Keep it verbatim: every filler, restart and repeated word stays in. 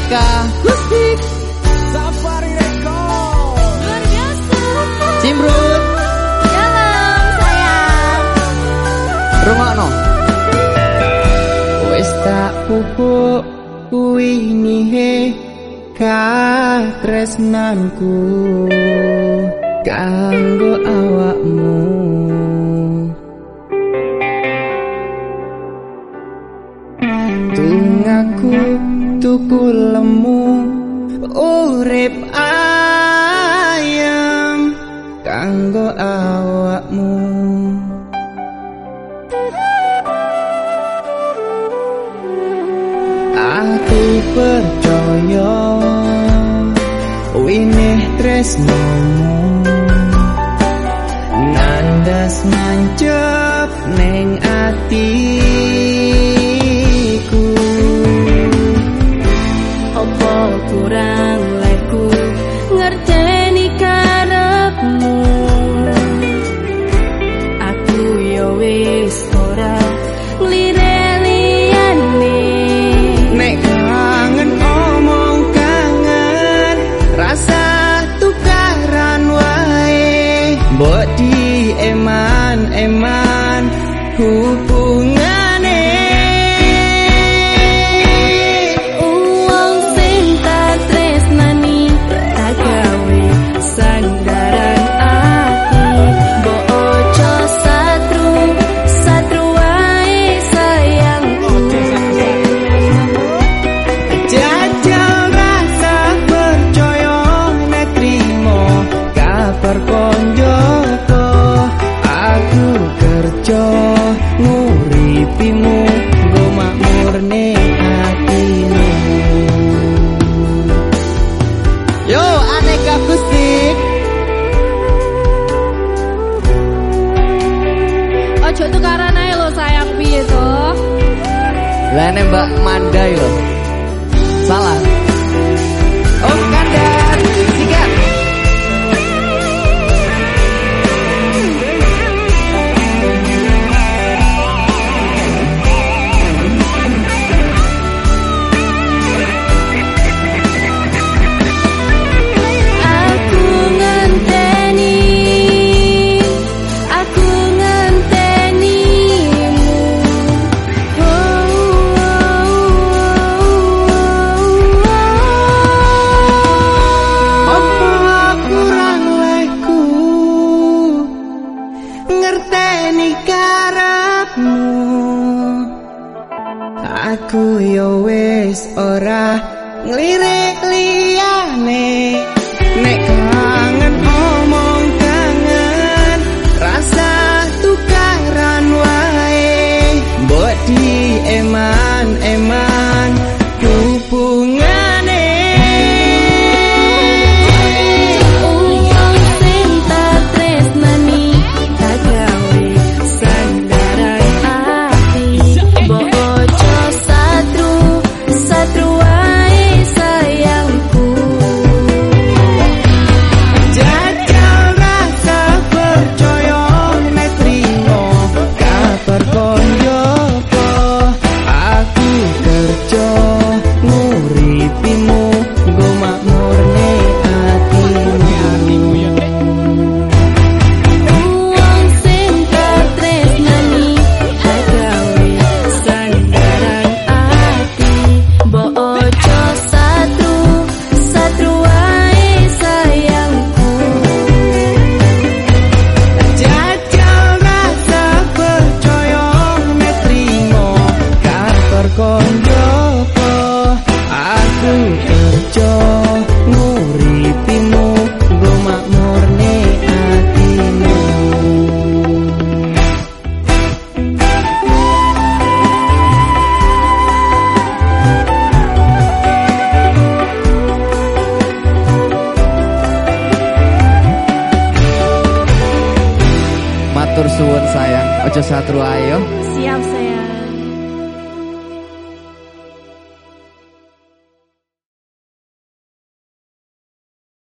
Aneka Kustik Safari Record. Luar biasa. Cimrut Dalam sayang. Rungokno Wis tak pupuk kuwi nihe katresnanku kanggo awakmu. Tungaku tuku lemu urip ayam kanggo awakmu. Aku percaya winih tresnomu nandas mancep neng atiku. Opo kurang leku ngerteni karepmu. Aku yo wis ora nglirik liyane. Nek kangen omong kangen rasa tukaran wae. Mbok di eman-eman hubungane. Uang sing tak tresnani tak gawe sandaran ati. Mbok ojo satru, satru wae sayangku. Jajal rasa percaya nek trimo kabar konjoku. Aku kerja nguripimu nggo makmurne atimu. Yo Aneka Kustik Ojo tukaran ae lo sayang piye to? Lah nek Mbak Mandai lho. Salah. Oh kandar sikat. Aku ngenteni, aku ngentenimu. Oh, oh, oh, oh. Apa kurang leku ngerteni karepmu. Aku yo wis ora nglirik liyane. Nek kangen omong kangen rasa tukaran wae. Mbok di eman-eman hubungane. Uang sing tak tresnani tak gawe sandaran ati. Mbok ojo satru, satru wae sayangku. Jajal rasa percaya nek trimo kabar konjoku. Aku kerja nguripimu nggo makmurne atimu. Uang sing tak tresnani tak gawe sandaran ati. Mbok ojo satru, satru wae sayangku. Jajal rasa percaya nek trimo kabar konjoku. Aku kerja nguripimu nggo makmurne atimu. Matur suwun sayang. Ojo satru ayo. Siap sayang.